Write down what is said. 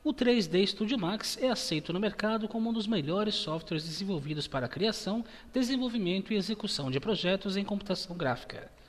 O 3D Studio Max é aceito no mercado como um dos melhores softwares desenvolvidos para a criação, desenvolvimento e execução de projetos em computação gráfica.